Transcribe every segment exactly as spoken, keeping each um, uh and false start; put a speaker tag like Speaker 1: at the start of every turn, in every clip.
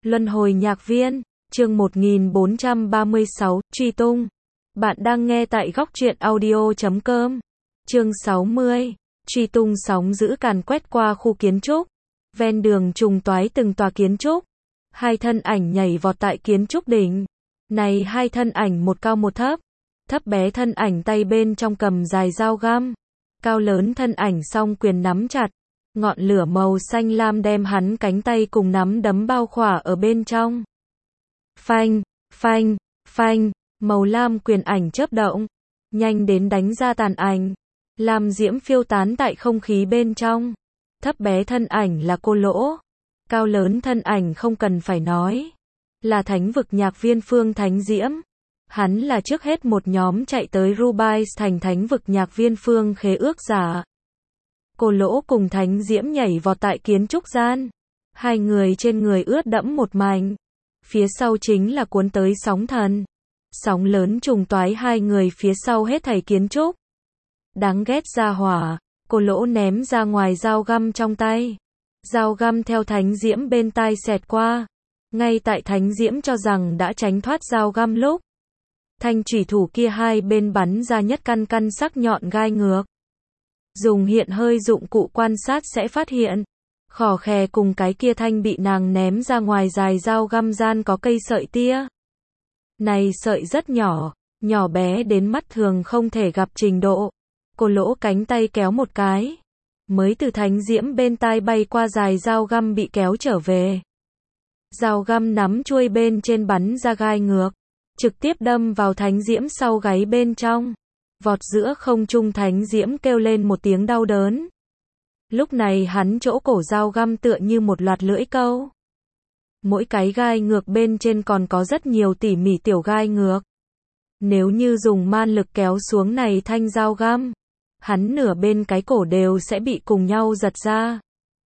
Speaker 1: Luân hồi nhạc viên, chương một nghìn bốn trăm ba mươi sáu, truy tung. Bạn đang nghe tại góc truyện audio chấm com. Chương sáu mươi, truy tung sóng dữ càn quét qua khu kiến trúc. Ven đường trùng toái từng tòa kiến trúc. Hai thân ảnh nhảy vọt tại kiến trúc đỉnh. Này hai thân ảnh một cao một thấp. Thấp bé thân ảnh tay bên trong cầm dài dao găm. Cao lớn thân ảnh song quyền nắm chặt. Ngọn lửa màu xanh lam đem hắn cánh tay cùng nắm đấm bao khỏa ở bên trong. Phanh, phanh, phanh, màu lam quyền ảnh chớp động, nhanh đến đánh ra tàn ảnh. Lam diễm phiêu tán tại không khí bên trong. Thấp bé thân ảnh là Cô Lỗ. Cao lớn thân ảnh không cần phải nói. Là thánh vực nhạc viên Phương Thánh Diễm. Hắn là trước hết một nhóm chạy tới Rubies thành thánh vực nhạc viên Phương khế ước giả. Cô Lỗ cùng Thánh Diễm nhảy vọt tại kiến trúc gian. Hai người trên người ướt đẫm một mảnh. Phía sau chính là cuốn tới sóng thần. Sóng lớn trùng toái hai người phía sau hết thảy kiến trúc. Đáng ghét ra hỏa. Cô Lỗ ném ra ngoài dao găm trong tay. Dao găm theo Thánh Diễm bên tai xẹt qua. Ngay tại Thánh Diễm cho rằng đã tránh thoát dao găm lúc. Thanh chủy thủ kia hai bên bắn ra nhất căn căn sắc nhọn gai ngược. Dùng hiện hơi dụng cụ quan sát sẽ phát hiện. Khỏ khè cùng cái kia thanh bị nàng ném ra ngoài dài dao găm gian có cây sợi tia. Này sợi rất nhỏ, nhỏ bé đến mắt thường không thể gặp trình độ. Cô Lỗ cánh tay kéo một cái. Mới từ Thánh Diễm bên tai bay qua dài dao găm bị kéo trở về. Dao găm nắm chuôi bên trên bắn ra gai ngược. Trực tiếp đâm vào Thánh Diễm sau gáy bên trong. Vọt giữa không trung Thánh Diễm kêu lên một tiếng đau đớn. Lúc này hắn chỗ cổ dao găm tựa như một loạt lưỡi câu. Mỗi cái gai ngược bên trên còn có rất nhiều tỉ mỉ tiểu gai ngược. Nếu như dùng man lực kéo xuống này thanh dao găm, hắn nửa bên cái cổ đều sẽ bị cùng nhau giật ra.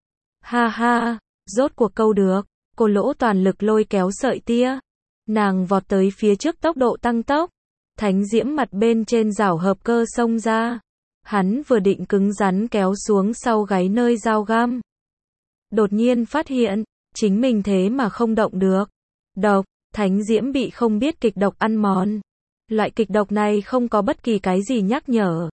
Speaker 1: Ha ha, rốt cuộc câu được. Cô Lỗ toàn lực lôi kéo sợi tia. Nàng vọt tới phía trước tốc độ tăng tốc. Thánh Diễm mặt bên trên rảo hợp cơ xông ra. Hắn vừa định cứng rắn kéo xuống sau gáy nơi dao găm. Đột nhiên phát hiện, chính mình thế mà không động được. Độc, Thánh Diễm bị không biết kịch độc ăn mòn. Loại kịch độc này không có bất kỳ cái gì nhắc nhở.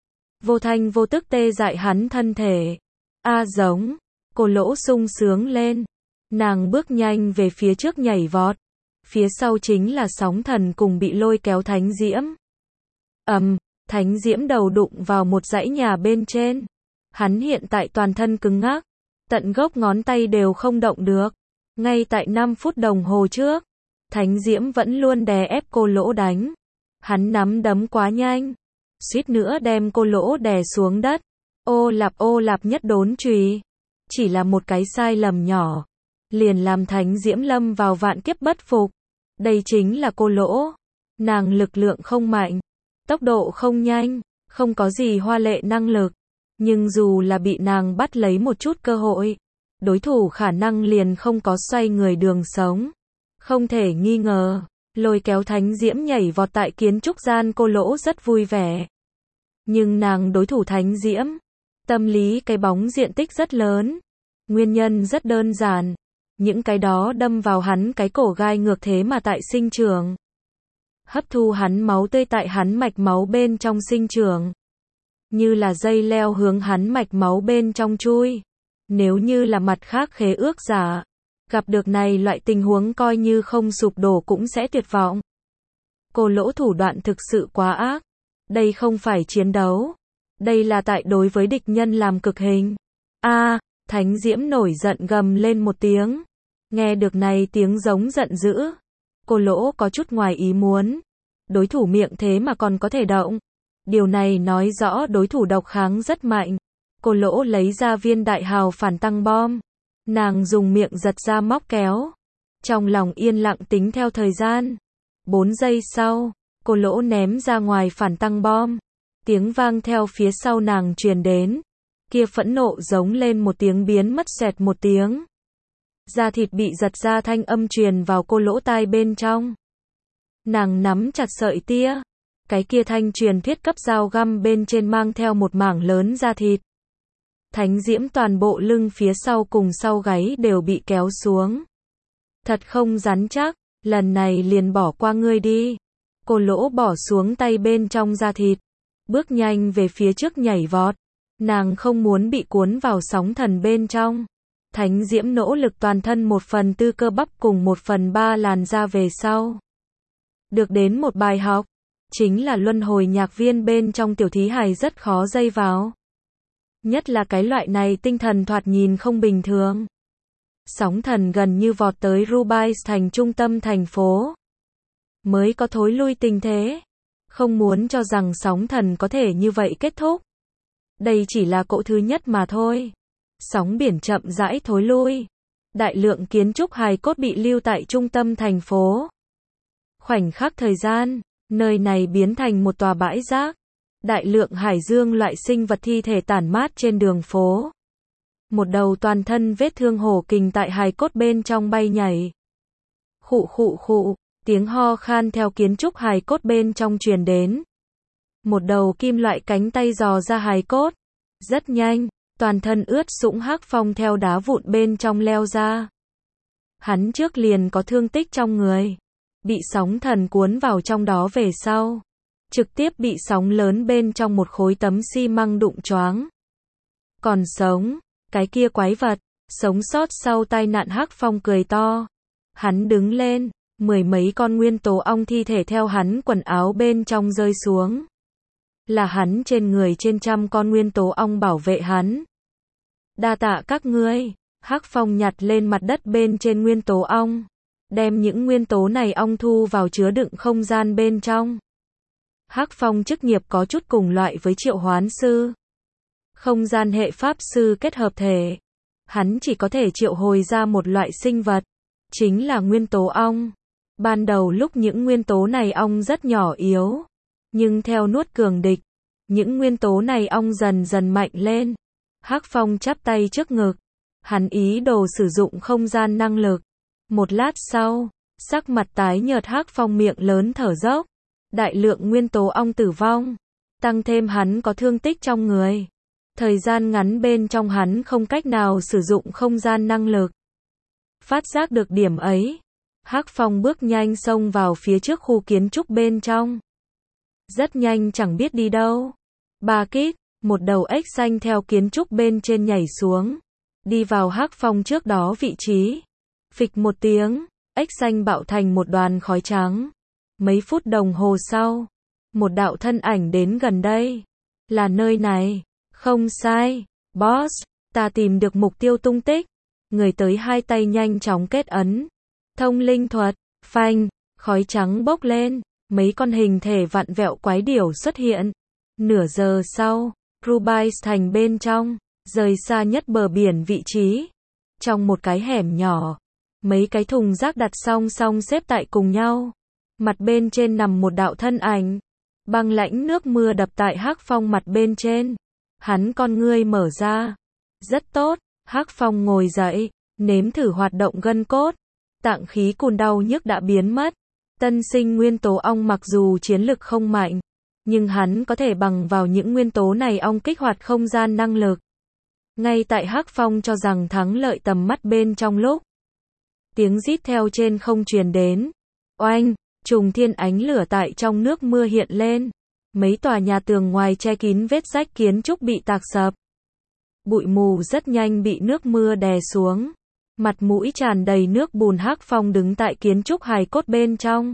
Speaker 1: Vô thanh vô tức tê dại hắn thân thể. A giống, Cô Lỗ sung sướng lên. Nàng bước nhanh về phía trước nhảy vọt. Phía sau chính là sóng thần cùng bị lôi kéo Thánh Diễm. Ầm, um, Thánh Diễm đầu đụng vào một dãy nhà bên trên. Hắn hiện tại toàn thân cứng ngắc, tận gốc ngón tay đều không động được. Ngay tại năm phút đồng hồ trước, Thánh Diễm vẫn luôn đè ép Cô Lỗ đánh. Hắn nắm đấm quá nhanh, suýt nữa đem Cô Lỗ đè xuống đất. Ô lạp ô lạp nhất đốn chùy. Chỉ là một cái sai lầm nhỏ, liền làm Thánh Diễm lâm vào vạn kiếp bất phục. Đây chính là Cô Lỗ. Nàng lực lượng không mạnh, tốc độ không nhanh, không có gì hoa lệ năng lực. Nhưng dù là bị nàng bắt lấy một chút cơ hội, đối thủ khả năng liền không có xoay người đường sống. Không thể nghi ngờ, lôi kéo Thánh Diễm nhảy vọt tại kiến trúc gian Cô Lỗ rất vui vẻ. Nhưng nàng đối thủ Thánh Diễm, tâm lý cái bóng diện tích rất lớn. Nguyên nhân rất đơn giản. Những cái đó đâm vào hắn cái cổ gai ngược thế mà tại sinh trưởng. Hấp thu hắn máu tươi tại hắn mạch máu bên trong sinh trưởng. Như là dây leo hướng hắn mạch máu bên trong chui. Nếu như là mặt khác khế ước giả, gặp được này loại tình huống coi như không sụp đổ cũng sẽ tuyệt vọng. Cô Lỗ thủ đoạn thực sự quá ác. Đây không phải chiến đấu. Đây là tại đối với địch nhân làm cực hình. A, à, Thánh Diễm nổi giận gầm lên một tiếng. Nghe được này tiếng giống giận dữ. Cô Lỗ có chút ngoài ý muốn. Đối thủ miệng thế mà còn có thể động. Điều này nói rõ đối thủ độc kháng rất mạnh. Cô Lỗ lấy ra viên đại hào phản tăng bom. Nàng dùng miệng giật ra móc kéo. Trong lòng yên lặng tính theo thời gian. bốn giây sau, Cô Lỗ ném ra ngoài phản tăng bom. Tiếng vang theo phía sau nàng truyền đến. Kia phẫn nộ giống lên một tiếng biến mất xẹt một tiếng. Da thịt bị giật ra thanh âm truyền vào Cô Lỗ tai bên trong. Nàng nắm chặt sợi tia. Cái kia thanh truyền thiết cấp dao găm bên trên mang theo một mảng lớn da thịt. Thánh Diễm toàn bộ lưng phía sau cùng sau gáy đều bị kéo xuống. Thật không rắn chắc, lần này liền bỏ qua ngươi đi. Cô Lỗ bỏ xuống tay bên trong da thịt, bước nhanh về phía trước nhảy vọt. Nàng không muốn bị cuốn vào sóng thần bên trong. Thánh Diễm nỗ lực toàn thân một phần tư cơ bắp cùng một phần ba làn da về sau. Được đến một bài học, chính là luân hồi nhạc viên bên trong tiểu thí hài rất khó dây vào. Nhất là cái loại này tinh thần thoạt nhìn không bình thường. Sóng thần gần như vọt tới Rubies thành trung tâm thành phố. Mới có thối lui tình thế. Không muốn cho rằng sóng thần có thể như vậy kết thúc. Đây chỉ là cỗ thứ nhất mà thôi. Sóng biển chậm rãi thối lui. Đại lượng kiến trúc hài cốt bị lưu tại trung tâm thành phố. Khoảnh khắc thời gian, nơi này biến thành một tòa bãi rác. Đại lượng hải dương loại sinh vật thi thể tản mát trên đường phố. Một đầu toàn thân vết thương hổ kình tại hài cốt bên trong bay nhảy. Khụ khụ khụ, tiếng ho khan theo kiến trúc hài cốt bên trong truyền đến. Một đầu kim loại cánh tay dò ra hài cốt. Rất nhanh, toàn thân ướt sũng Hắc Phong theo đá vụn bên trong leo ra. Hắn trước liền có thương tích trong người. Bị sóng thần cuốn vào trong đó về sau. Trực tiếp bị sóng lớn bên trong một khối tấm xi măng đụng choáng. Còn sống, cái kia quái vật, sống sót sau tai nạn Hắc Phong cười to. Hắn đứng lên, mười mấy con nguyên tố ong thi thể theo hắn quần áo bên trong rơi xuống. Là hắn trên người trên trăm con nguyên tố ong bảo vệ hắn. Đa tạ các ngươi. Hắc Phong nhặt lên mặt đất bên trên nguyên tố ong. Đem những nguyên tố này ong thu vào chứa đựng không gian bên trong. Hắc Phong chức nghiệp có chút cùng loại với triệu hoán sư. Không gian hệ pháp sư kết hợp thể. Hắn chỉ có thể triệu hồi ra một loại sinh vật. Chính là nguyên tố ong. Ban đầu lúc những nguyên tố này ong rất nhỏ yếu. Nhưng theo nuốt cường địch, những nguyên tố này ong dần dần mạnh lên. Hắc Phong chắp tay trước ngực. Hắn ý đồ sử dụng không gian năng lực. Một lát sau, sắc mặt tái nhợt Hắc Phong miệng lớn thở dốc. Đại lượng nguyên tố ong tử vong. Tăng thêm hắn có thương tích trong người. Thời gian ngắn bên trong hắn không cách nào sử dụng không gian năng lực. Phát giác được điểm ấy. Hắc Phong bước nhanh xông vào phía trước khu kiến trúc bên trong. Rất nhanh chẳng biết đi đâu. Ba kít, một đầu ếch xanh theo kiến trúc bên trên nhảy xuống. Đi vào Hắc Phong trước đó vị trí. Phịch một tiếng, ếch xanh bạo thành một đoàn khói trắng. Mấy phút đồng hồ sau, một đạo thân ảnh đến gần đây. Là nơi này. Không sai, boss, ta tìm được mục tiêu tung tích. Người tới hai tay nhanh chóng kết ấn. Thông linh thuật, phanh, khói trắng bốc lên. Mấy con hình thể vặn vẹo quái điểu xuất hiện. Nửa giờ sau, Rubies thành bên trong, rời xa nhất bờ biển vị trí. Trong một cái hẻm nhỏ, mấy cái thùng rác đặt song song xếp tại cùng nhau. Mặt bên trên nằm một đạo thân ảnh. Băng lãnh nước mưa đập tại Hắc Phong mặt bên trên. Hắn con ngươi mở ra. Rất tốt, Hắc Phong ngồi dậy, nếm thử hoạt động gân cốt. Tạng khí cùn đau nhức đã biến mất. Tân sinh nguyên tố ong mặc dù chiến lực không mạnh, nhưng hắn có thể bằng vào những nguyên tố này ong kích hoạt không gian năng lực. Ngay tại Hắc Phong cho rằng thắng lợi tầm mắt bên trong lúc. Tiếng rít theo trên không truyền đến. Oanh, trùng thiên ánh lửa tại trong nước mưa hiện lên. Mấy tòa nhà tường ngoài che kín vết rách kiến trúc bị tạc sập. Bụi mù rất nhanh bị nước mưa đè xuống. Mặt mũi tràn đầy nước bùn Hắc Phong đứng tại kiến trúc hài cốt bên trong.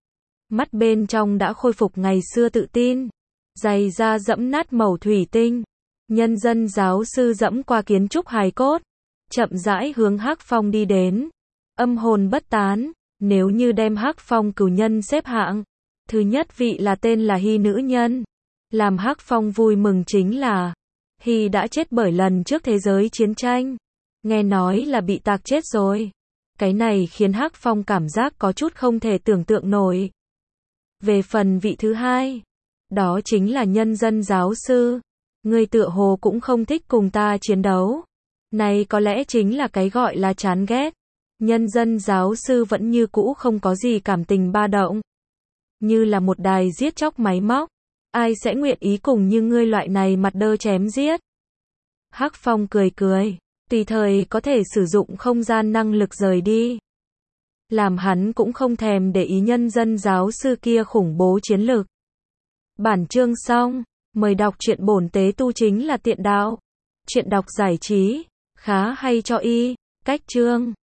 Speaker 1: Mắt bên trong đã khôi phục ngày xưa tự tin. Giày da dẫm nát màu thủy tinh. Nhân dân giáo sư dẫm qua kiến trúc hài cốt. Chậm rãi hướng Hắc Phong đi đến. Âm hồn bất tán. Nếu như đem Hắc Phong cửu nhân xếp hạng. Thứ nhất vị là tên là Hy nữ nhân. Làm Hắc Phong vui mừng chính là Hy đã chết bởi lần trước thế giới chiến tranh. Nghe nói là bị tạc chết rồi. Cái này khiến Hắc Phong cảm giác có chút không thể tưởng tượng nổi. Về phần vị thứ hai, đó chính là nhân dân giáo sư. Người tựa hồ cũng không thích cùng ta chiến đấu. Này có lẽ chính là cái gọi là chán ghét. Nhân dân giáo sư vẫn như cũ không có gì cảm tình ba động. Như là một đài giết chóc máy móc. Ai sẽ nguyện ý cùng như ngươi loại này mặt đơ chém giết. Hắc Phong cười cười. Tùy thời có thể sử dụng không gian năng lực rời đi. làm hắn cũng không thèm để ý nhân dân giáo sư kia khủng bố chiến lược. Bản chương xong, mời đọc truyện bổn tế tu chính là tiện đạo. Chuyện đọc giải trí, khá hay cho y, cách chương.